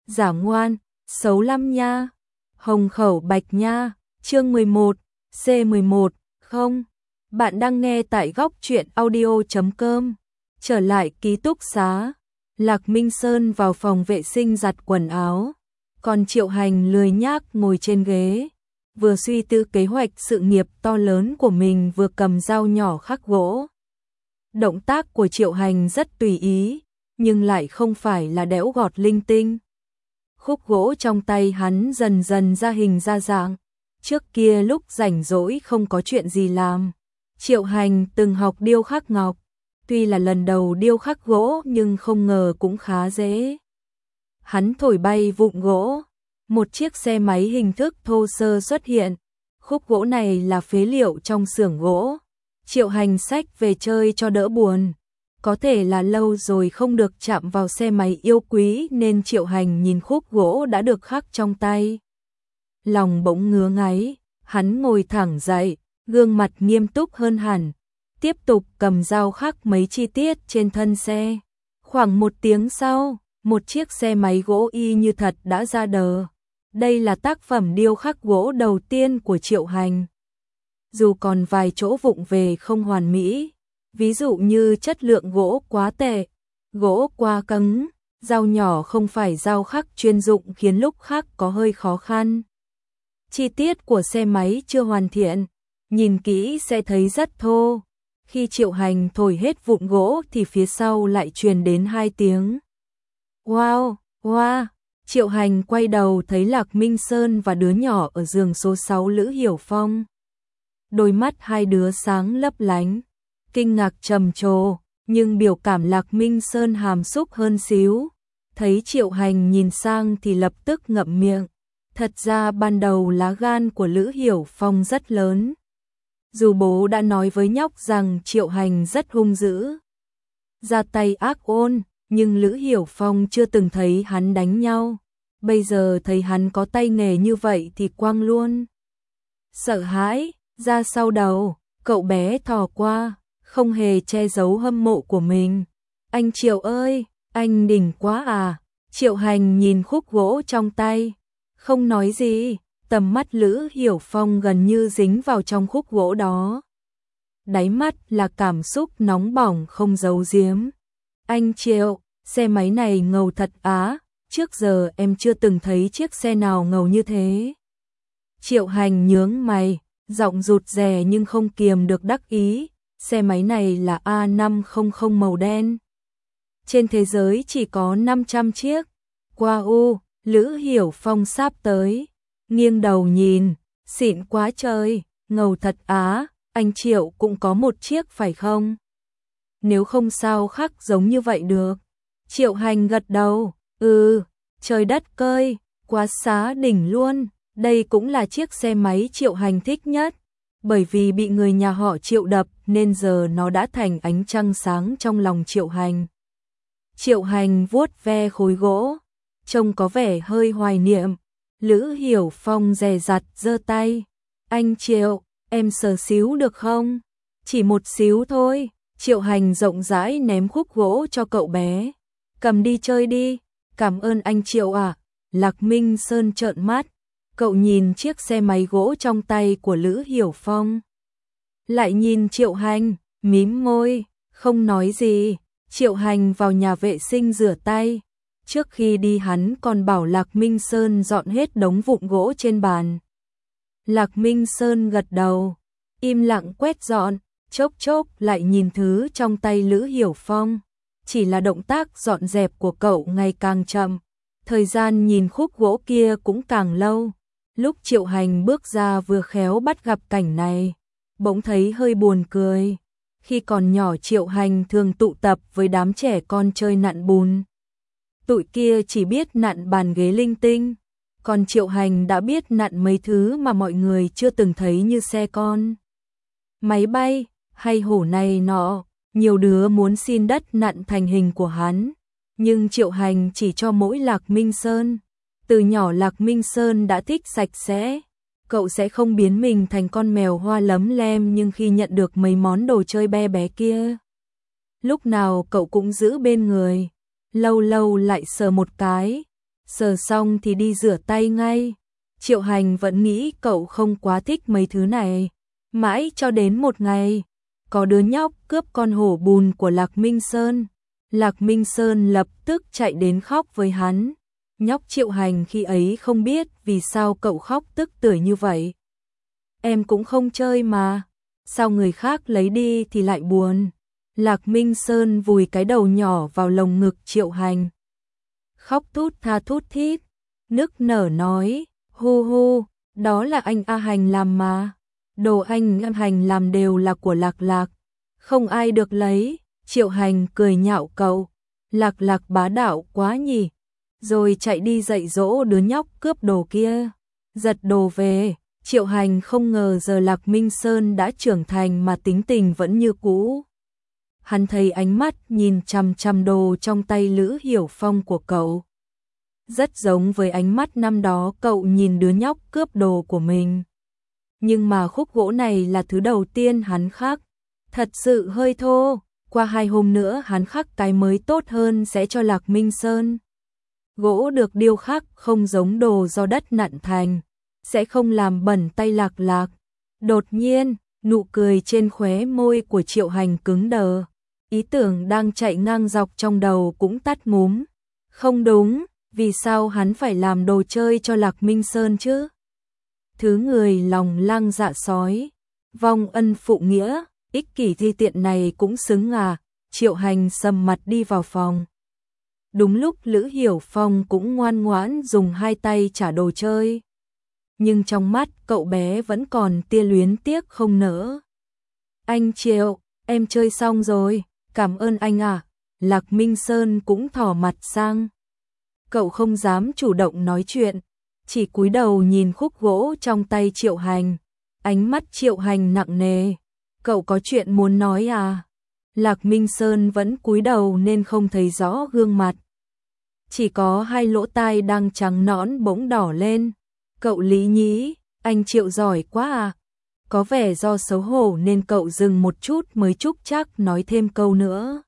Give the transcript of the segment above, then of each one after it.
giả ngoan, xấu lắm nha. Hồng khẩu bạch nha, chương 11, C11, không. Bạn đang nghe tại góc truyện audio.com. Trở lại ký túc xá, Lạc Minh Sơn vào phòng vệ sinh giặt quần áo, còn Triệu Hành lười nhác ngồi trên ghế, vừa suy tư kế hoạch sự nghiệp to lớn của mình vừa cầm dao nhỏ khắc gỗ. Động tác của Triệu Hành rất tùy ý, nhưng lại không phải là đẽo gọt linh tinh. Khúc gỗ trong tay hắn dần dần ra hình ra dạng. Trước kia lúc rảnh rỗi không có chuyện gì làm, Triệu Hành từng học điêu khắc ngọc. Tuy là lần đầu điêu khắc gỗ nhưng không ngờ cũng khá dễ. Hắn thổi bay vụn gỗ, một chiếc xe máy hình thức thô sơ xuất hiện. Khúc gỗ này là phế liệu trong xưởng gỗ. Triệu Hành xách về chơi cho đỡ buồn. Có thể là lâu rồi không được chạm vào xe máy yêu quý nên Triệu Hành nhìn khúc gỗ đã được khắc trong tay. Lòng bỗng ngứa ngáy, hắn ngồi thẳng dậy, gương mặt nghiêm túc hơn hẳn. Tiếp tục cầm dao khắc mấy chi tiết trên thân xe. Khoảng 1 tiếng sau, một chiếc xe máy gỗ y như thật đã ra đời. Đây là tác phẩm điêu khắc gỗ đầu tiên của Triệu Hành. Dù còn vài chỗ vụng về không hoàn mỹ, ví dụ như chất lượng gỗ quá tệ, gỗ quá cứng, dao nhỏ không phải dao khắc chuyên dụng khiến lúc khắc có hơi khó khăn. Chi tiết của xe máy chưa hoàn thiện, nhìn kỹ sẽ thấy rất thô. Khi Triệu Hành thổi hết vụn gỗ thì phía sau lại truyền đến 2 tiếng. Wow, wow! Triệu Hành quay đầu thấy Lạc Minh Sơn và đứa nhỏ ở giường số 6 Lữ Hiểu Phong. Đôi mắt hai đứa sáng lấp lánh, kinh ngạc trầm trồ, nhưng biểu cảm Lạc Minh Sơn hàm xúc hơn xíu. Thấy Triệu Hành nhìn sang thì lập tức ngậm miệng. Thật ra ban đầu lá gan của Lữ Hiểu Phong rất lớn. Dù bố đã nói với nhóc rằng Triệu Hành rất hung dữ, ra tay ác ôn, nhưng Lữ Hiểu Phong chưa từng thấy hắn đánh nhau. Bây giờ thấy hắn có tay nghề như vậy thì quăng luôn. Sợ hãi, ra sau đầu, cậu bé thò qua, không hề che giấu hâm mộ của mình. Anh Triệu ơi, anh đỉnh quá à. Triệu Hành nhìn khúc gỗ trong tay, không nói gì. Tầm mắt Lữ Hiểu Phong gần như dính vào trong khúc gỗ đó. Đáy mắt là cảm xúc nóng bỏng không giấu giếm. Anh Triệu, xe máy này ngầu thật á, trước giờ em chưa từng thấy chiếc xe nào ngầu như thế. Triệu Hành nhướng mày, giọng rụt rè nhưng không kiềm được đắc ý. Xe máy này là A500 màu đen. Trên thế giới chỉ có 500 chiếc. Wow, Lữ Hiểu Phong sắp tới. Nghiêng đầu nhìn, xịn quá trời, ngầu thật á, anh Triệu cũng có một chiếc phải không? Nếu không sao khắc giống như vậy được. Triệu Hành gật đầu, trời đất cơi, quá xá đỉnh luôn. Đây cũng là chiếc xe máy Triệu Hành thích nhất, bởi vì bị người nhà họ Triệu đập nên giờ nó đã thành ánh trăng sáng trong lòng Triệu Hành. Triệu Hành vuốt ve khối gỗ, trông có vẻ hơi hoài niệm. Lữ Hiểu Phong dè dặt giơ tay. Anh Triệu, em sờ xíu được không? Chỉ một xíu thôi. Triệu Hành rộng rãi ném khúc gỗ cho cậu bé. Cầm đi chơi đi. Cảm ơn anh Triệu à. Lạc Minh Sơn trợn mắt. Cậu nhìn chiếc xe máy gỗ trong tay của Lữ Hiểu Phong. Lại nhìn Triệu Hành, mím môi, không nói gì. Triệu Hành vào nhà vệ sinh rửa tay. Trước khi đi hắn còn bảo Lạc Minh Sơn dọn hết đống vụn gỗ trên bàn. Lạc Minh Sơn gật đầu, im lặng quét dọn, chốc chốc lại nhìn thứ trong tay Lữ Hiểu Phong. Chỉ là động tác dọn dẹp của cậu ngày càng chậm, thời gian nhìn khúc gỗ kia cũng càng lâu. Lúc Triệu Hành bước ra vừa khéo bắt gặp cảnh này, bỗng thấy hơi buồn cười. Khi còn nhỏ Triệu Hành thường tụ tập với đám trẻ con chơi nặn bùn. Tụi kia chỉ biết nặn bàn ghế linh tinh, còn Triệu Hành đã biết nặn mấy thứ mà mọi người chưa từng thấy như xe con, máy bay, hay hổ này nọ. Nhiều đứa muốn xin đất nặn thành hình của hắn, nhưng Triệu Hành chỉ cho mỗi Lạc Minh Sơn. Từ nhỏ Lạc Minh Sơn đã thích sạch sẽ, cậu sẽ không biến mình thành con mèo hoa lấm lem, nhưng khi nhận được mấy món đồ chơi bé bé kia, lúc nào cậu cũng giữ bên người. Lâu lâu lại sờ một cái, Sờ xong thì đi rửa tay ngay. Triệu Hành vẫn nghĩ cậu không quá thích mấy thứ này. Mãi cho đến một ngày, có đứa nhóc cướp con hổ bùn của Lạc Minh Sơn. Lạc Minh Sơn lập tức chạy đến khóc với hắn. Nhóc Triệu Hành khi ấy không biết vì sao cậu khóc tức tưởi như vậy. Em cũng không chơi mà, sao người khác lấy đi thì lại buồn. Lạc Minh Sơn vùi cái đầu nhỏ vào lồng ngực Triệu Hành. Khóc thút thít, nức nở nói, hu hu, đó là anh A Hành làm mà. Đồ anh A Hành làm đều là của Lạc Lạc, không ai được lấy. Triệu Hành cười nhạo cậu, Lạc Lạc bá đạo quá nhỉ. Rồi chạy đi dạy dỗ đứa nhóc cướp đồ kia. Giật đồ về, Triệu Hành không ngờ giờ Lạc Minh Sơn đã trưởng thành mà tính tình vẫn như cũ. Hắn thấy ánh mắt nhìn chằm chằm đồ trong tay Lữ Hiểu Phong của cậu. Rất giống với ánh mắt năm đó cậu nhìn đứa nhóc cướp đồ của mình. Nhưng mà khúc gỗ này là thứ đầu tiên hắn khắc. Thật sự hơi thô, qua 2 hôm nữa hắn khắc cái mới tốt hơn sẽ cho Lạc Minh Sơn. Gỗ được điêu khắc không giống đồ do đất nặn thành, sẽ không làm bẩn tay Lạc Lạc. Đột nhiên, nụ cười trên khóe môi của Triệu Hành cứng đờ. Ý tưởng đang chạy ngang dọc trong đầu cũng tắt ngúm. Không đúng, vì sao hắn phải làm đồ chơi cho Lạc Minh Sơn chứ? Thứ người lòng lang dạ sói, vong ân phụ nghĩa, ích kỷ thi tiện này cũng xứng à? Triệu Hành sầm mặt đi vào phòng. Đúng lúc Lữ Hiểu Phong cũng ngoan ngoãn dùng 2 tay trả đồ chơi. Nhưng trong mắt cậu bé vẫn còn tia luyến tiếc không nỡ. Anh Triệu, em chơi xong rồi, cảm ơn anh à. Lạc Minh Sơn cũng thỏ mặt sang. Cậu không dám chủ động nói chuyện, chỉ cúi đầu nhìn khúc gỗ trong tay Triệu Hành. Ánh mắt Triệu Hành nặng nề. Cậu có chuyện muốn nói à? Lạc Minh Sơn vẫn cúi đầu nên không thấy rõ gương mặt. Chỉ có 2 lỗ tai đang trắng nõn bỗng đỏ lên. Cậu lý nhí, anh Triệu giỏi quá à? Có vẻ do xấu hổ nên cậu dừng một chút mới chúc chắc nói thêm câu nữa.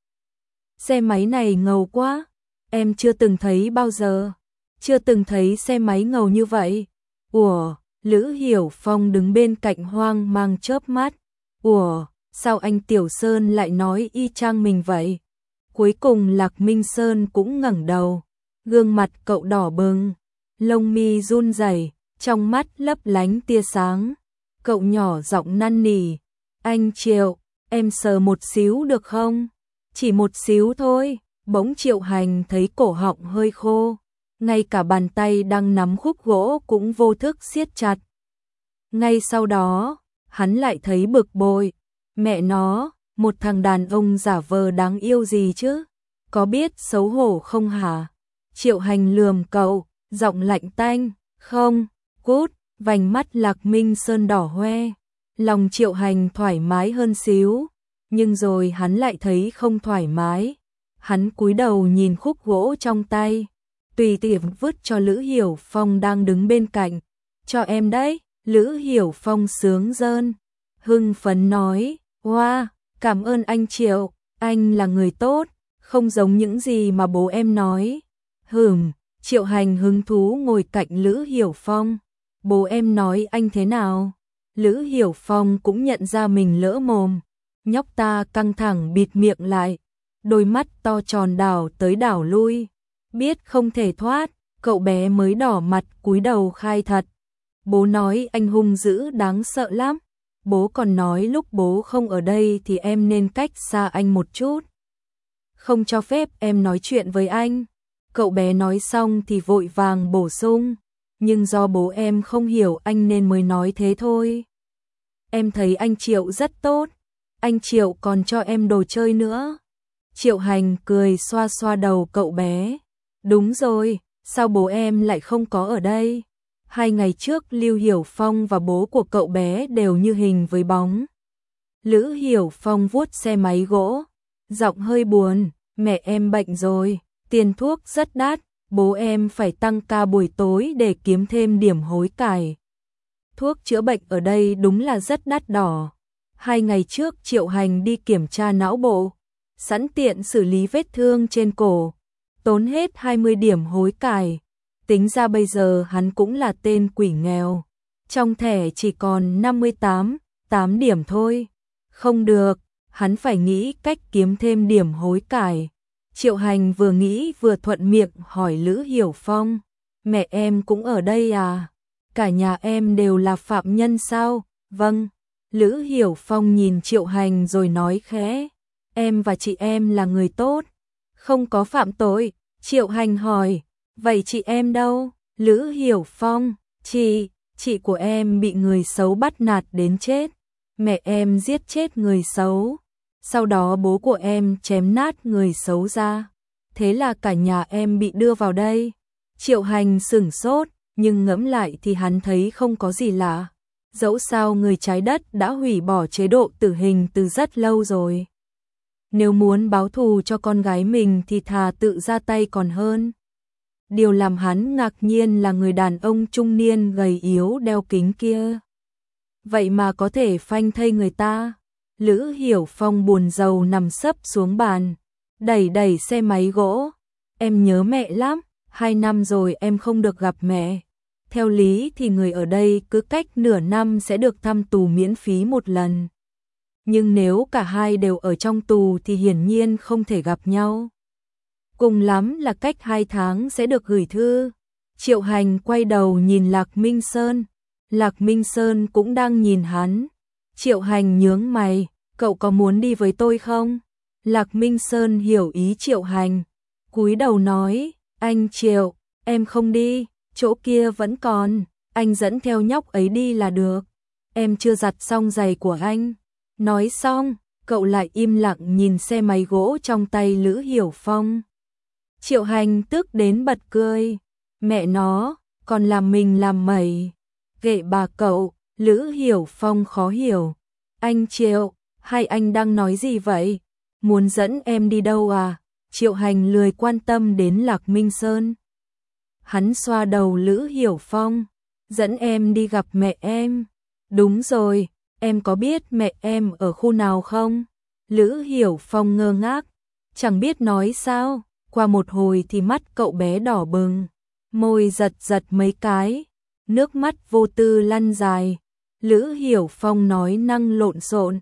Xe máy này ngầu quá, em chưa từng thấy bao giờ. Chưa từng thấy xe máy ngầu như vậy. Ủa, Lữ Hiểu Phong đứng bên cạnh hoang mang chớp mắt. Ủa, sao anh Tiểu Sơn lại nói y chang mình vậy? Cuối cùng Lạc Minh Sơn cũng ngẩng đầu. Gương mặt cậu đỏ bừng, lông mi run rẩy, trong mắt lấp lánh tia sáng. Cậu nhỏ giọng năn nỉ, anh Triệu, em sờ một xíu được không? Chỉ một xíu thôi. Bỗng Triệu Hành thấy cổ họng hơi khô, ngay cả bàn tay đang nắm khúc gỗ cũng vô thức siết chặt. Ngay sau đó, hắn lại thấy bực bội. Mẹ nó, một thằng đàn ông giả vờ đáng yêu gì chứ? Có biết xấu hổ không hả? Triệu Hành lườm cậu, giọng lạnh tanh, không, cút. Vành mắt Lạc Minh Sơn đỏ hoe. Lòng Triệu Hành thoải mái hơn xíu, nhưng rồi hắn lại thấy không thoải mái. Hắn cúi đầu nhìn khúc gỗ trong tay, tùy tiện vứt cho Lữ Hiểu Phong đang đứng bên cạnh. Cho em đấy. Lữ Hiểu Phong sướng rơn, hưng phấn nói, wow, cảm ơn anh Triệu, anh là người tốt, không giống những gì mà bố em nói. Triệu Hành hứng thú ngồi cạnh Lữ Hiểu Phong. Bố em nói anh thế nào? Lữ Hiểu Phong cũng nhận ra mình lỡ mồm. Nhóc ta căng thẳng bịt miệng lại, đôi mắt to tròn đảo tới đảo lui. Biết không thể thoát, cậu bé mới đỏ mặt cúi đầu khai thật. Bố nói anh hung dữ đáng sợ lắm. Bố còn nói lúc bố không ở đây thì em nên cách xa anh một chút. Không cho phép em nói chuyện với anh. Cậu bé nói xong thì vội vàng bổ sung. Nhưng do bố em không hiểu anh nên mới nói thế thôi. Em thấy anh Triệu rất tốt. Anh Triệu còn cho em đồ chơi nữa. Triệu Hành cười xoa xoa đầu cậu bé. Đúng rồi, sao bố em lại không có ở đây? 2 ngày trước Lưu Hiểu Phong và bố của cậu bé đều như hình với bóng. Lữ Hiểu Phong vuốt xe máy gỗ, giọng hơi buồn, mẹ em bệnh rồi, tiền thuốc rất đắt, bố em phải tăng ca buổi tối để kiếm thêm điểm hối cải. Thuốc chữa bệnh ở đây đúng là rất đắt đỏ. 2 ngày trước Triệu Hành đi kiểm tra não bộ, sẵn tiện xử lý vết thương trên cổ, tốn hết 20 điểm hối cải. Tính ra bây giờ hắn cũng là tên quỷ nghèo. Trong thẻ chỉ còn 8 điểm thôi. Không được, hắn phải nghĩ cách kiếm thêm điểm hối cải. Triệu Hành vừa nghĩ vừa thuận miệng hỏi Lữ Hiểu Phong. Mẹ em cũng ở đây à? Cả nhà em đều là phạm nhân sao? Vâng. Lữ Hiểu Phong nhìn Triệu Hành rồi nói khẽ. Em và chị em là người tốt, không có phạm tội. Triệu Hành hỏi. Vậy chị em đâu? Lữ Hiểu Phong. Chị của em bị người xấu bắt nạt đến chết. Mẹ em giết chết người xấu. Sau đó bố của em chém nát người xấu ra. Thế là cả nhà em bị đưa vào đây. Triệu Hành sửng sốt, nhưng ngẫm lại thì hắn thấy không có gì lạ. Dẫu sao người trái đất đã hủy bỏ chế độ tử hình từ rất lâu rồi. Nếu muốn báo thù cho con gái mình thì thà tự ra tay còn hơn. Điều làm hắn ngạc nhiên là người đàn ông trung niên gầy yếu đeo kính kia. Vậy mà có thể phanh thây người ta. Lữ Hiểu Phong buồn rầu nằm sấp xuống bàn, đẩy xe máy gỗ. Em nhớ mẹ lắm, 2 năm rồi em không được gặp mẹ. Theo lý thì người ở đây cứ cách nửa năm sẽ được thăm tù miễn phí một lần. Nhưng nếu cả hai đều ở trong tù thì hiển nhiên không thể gặp nhau. Cùng lắm là cách 2 tháng sẽ được gửi thư. Triệu Hành quay đầu nhìn Lạc Minh Sơn. Lạc Minh Sơn cũng đang nhìn hắn. Triệu Hành nhướng mày, cậu có muốn đi với tôi không? Lạc Minh Sơn hiểu ý Triệu Hành, cúi đầu nói, anh Triệu, em không đi, chỗ kia vẫn còn, anh dẫn theo nhóc ấy đi là được. Em chưa giặt xong giày của anh. Nói xong, cậu lại im lặng nhìn xe máy gỗ trong tay Lữ Hiểu Phong. Triệu Hành tức đến bật cười, mẹ nó, còn làm mình làm mẩy. Ghệ bà cậu. Lữ Hiểu Phong khó hiểu. Anh Triệu, hai anh đang nói gì vậy? Muốn dẫn em đi đâu à? Triệu Hành lười quan tâm đến Lạc Minh Sơn. Hắn xoa đầu Lữ Hiểu Phong. Dẫn em đi gặp mẹ em. Đúng rồi, em có biết mẹ em ở khu nào không? Lữ Hiểu Phong ngơ ngác, chẳng biết nói sao. Qua một hồi thì mắt cậu bé đỏ bừng, môi giật giật mấy cái, nước mắt vô tư lăn dài. Lữ Hiểu Phong nói năng lộn xộn.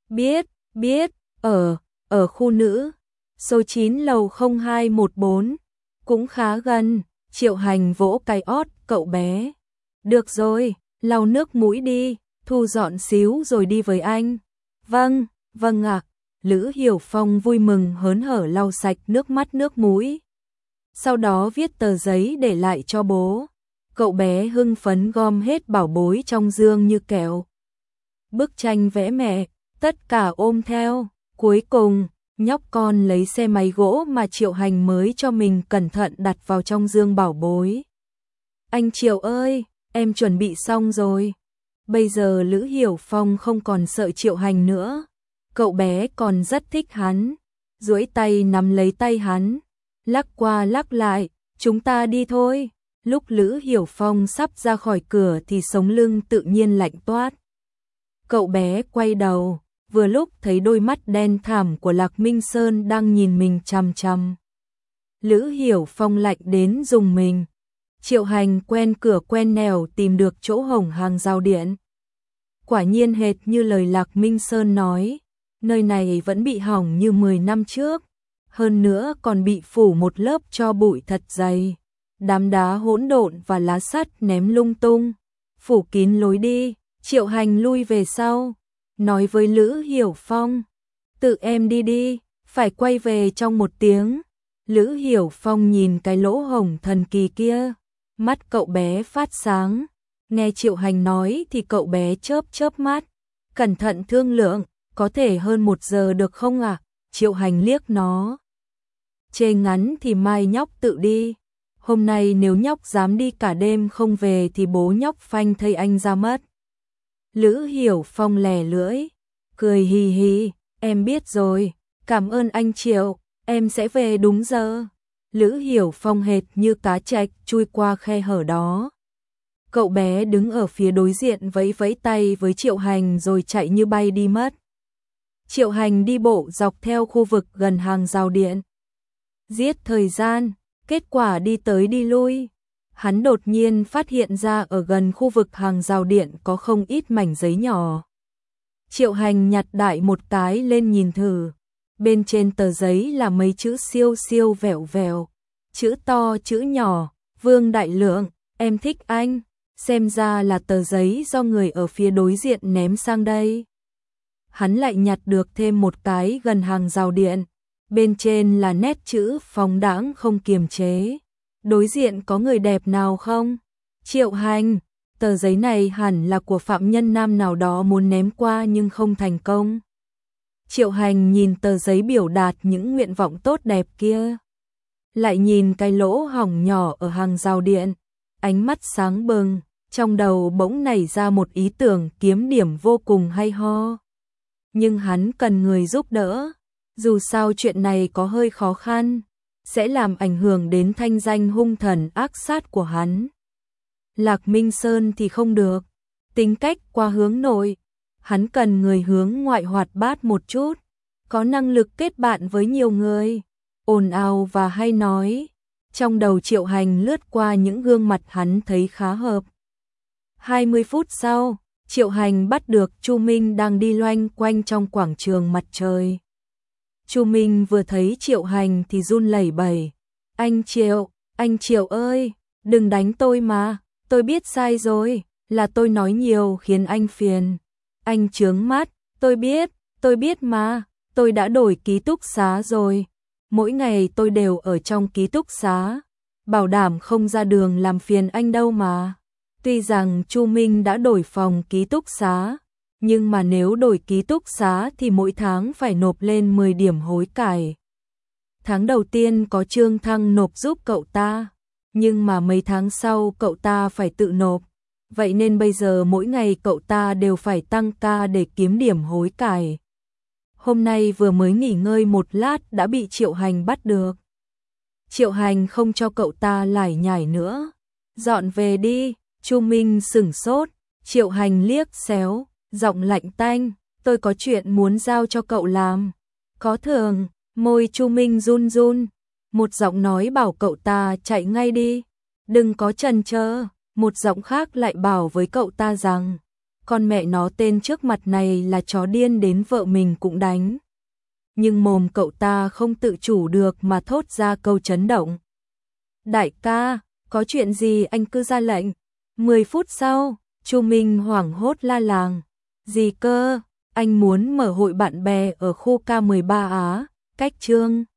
Biết, ở khu nữ, số 9 lầu 0214, cũng khá gần. Triệu Hành vỗ cái ót cậu bé. Được rồi, lau nước mũi đi, thu dọn xíu rồi đi với anh. Vâng ạ. Lữ Hiểu Phong vui mừng hớn hở lau sạch nước mắt nước mũi. Sau đó viết tờ giấy để lại cho bố. Cậu bé hưng phấn gom hết bảo bối trong dương như kẹo. Bức tranh vẽ mẹ, tất cả ôm theo. Cuối cùng, nhóc con lấy xe máy gỗ mà Triệu Hành mới cho mình cẩn thận đặt vào trong dương bảo bối. Anh Triệu ơi, em chuẩn bị xong rồi. Bây giờ Lữ Hiểu Phong không còn sợ Triệu Hành nữa. Cậu bé còn rất thích hắn. Duỗi tay nắm lấy tay hắn, lắc qua lắc lại, chúng ta đi thôi. Lúc Lữ Hiểu Phong sắp ra khỏi cửa thì sống lưng tự nhiên lạnh toát. Cậu bé quay đầu, vừa lúc thấy đôi mắt đen thẳm của Lạc Minh Sơn đang nhìn mình chằm chằm. Lữ Hiểu Phong lạnh đến rùng mình. Triệu Hành quen cửa quen nẻo tìm được chỗ hổng hàng rào điện. Quả nhiên hệt như lời Lạc Minh Sơn nói, nơi này vẫn bị hỏng như 10 năm trước, hơn nữa còn bị phủ một lớp tro bụi thật dày. Đám đá hỗn độn và lá sắt ném lung tung, phủ kín lối đi. Triệu Hành lui về sau, nói với Lữ Hiểu Phong, tự em đi đi, phải quay về trong 1 tiếng. Lữ Hiểu Phong nhìn cái lỗ hổng thần kỳ kia, mắt cậu bé phát sáng. Nghe Triệu Hành nói thì cậu bé chớp mắt, cẩn thận thương lượng, có thể hơn 1 giờ được không ạ? Triệu Hành liếc nó, chê ngắn thì mai nhóc tự đi. Hôm nay nếu nhóc dám đi cả đêm không về thì bố nhóc phanh thây anh ra mất. Lữ Hiểu Phong lè lưỡi, cười hì hì, em biết rồi, cảm ơn anh Triệu, em sẽ về đúng giờ. Lữ Hiểu Phong hệt như cá trạch chui qua khe hở đó. Cậu bé đứng ở phía đối diện vẫy vẫy tay với Triệu Hành rồi chạy như bay đi mất. Triệu Hành đi bộ dọc theo khu vực gần hàng rào điện. Giết thời gian, kết quả đi tới đi lui. Hắn đột nhiên phát hiện ra ở gần khu vực hàng rào điện có không ít mảnh giấy nhỏ. Triệu Hành nhặt đại một cái lên nhìn thử. Bên trên tờ giấy là mấy chữ siêu siêu vẹo vẹo. Chữ to chữ nhỏ, Vương Đại Lượng, em thích anh. Xem ra là tờ giấy do người ở phía đối diện ném sang đây. Hắn lại nhặt được thêm một cái gần hàng rào điện. Bên trên là nét chữ phóng đãng không kiềm chế. Đối diện có người đẹp nào không? Triệu Hành, tờ giấy này hẳn là của phạm nhân nam nào đó muốn ném qua nhưng không thành công. Triệu Hành nhìn tờ giấy biểu đạt những nguyện vọng tốt đẹp kia. Lại nhìn cái lỗ hổng nhỏ ở hàng rào điện. Ánh mắt sáng bừng, trong đầu bỗng nảy ra một ý tưởng kiếm điểm vô cùng hay ho. Nhưng hắn cần người giúp đỡ. Dù sao chuyện này có hơi khó khăn, sẽ làm ảnh hưởng đến thanh danh hung thần ác sát của hắn. Lạc Minh Sơn thì không được, tính cách quá hướng nội, hắn cần người hướng ngoại hoạt bát một chút, có năng lực kết bạn với nhiều người, ồn ào và hay nói. Trong đầu Triệu Hành lướt qua những gương mặt hắn thấy khá hợp. 20 phút sau, Triệu Hành bắt được Chu Minh đang đi loanh quanh trong quảng trường mặt trời. Chu Minh vừa thấy Triệu Hành thì run lẩy bẩy. Anh Triệu ơi, đừng đánh tôi mà, tôi biết sai rồi, là tôi nói nhiều khiến anh phiền. Anh chướng mắt, tôi biết mà, tôi đã đổi ký túc xá rồi. Mỗi ngày tôi đều ở trong ký túc xá, bảo đảm không ra đường làm phiền anh đâu mà. Tuy rằng Chu Minh đã đổi phòng ký túc xá, nhưng mà nếu đổi ký túc xá thì mỗi tháng phải nộp lên 10 điểm hối cải. Tháng đầu tiên có Trương Thăng nộp giúp cậu ta, nhưng mà mấy tháng sau cậu ta phải tự nộp. Vậy nên bây giờ mỗi ngày cậu ta đều phải tăng ca để kiếm điểm hối cải. Hôm nay vừa mới nghỉ ngơi một lát đã bị Triệu Hành bắt được. Triệu Hành không cho cậu ta lải nhải nữa. Dọn về đi, Chu Minh sửng sốt, Triệu Hành liếc xéo, giọng lạnh tanh, tôi có chuyện muốn giao cho cậu làm. Có thường, môi Chu Minh run run, một giọng nói bảo cậu ta chạy ngay đi, đừng có chần chờ. Một giọng khác lại bảo với cậu ta rằng, con mẹ nó tên trước mặt này là chó điên đến vợ mình cũng đánh. Nhưng mồm cậu ta không tự chủ được mà thốt ra câu chấn động. Đại ca, có chuyện gì anh cứ ra lệnh. 10 phút sau, Chu Minh hoảng hốt la làng. Gì cơ, anh muốn mở hội bạn bè ở khu K13 Á, cách Trương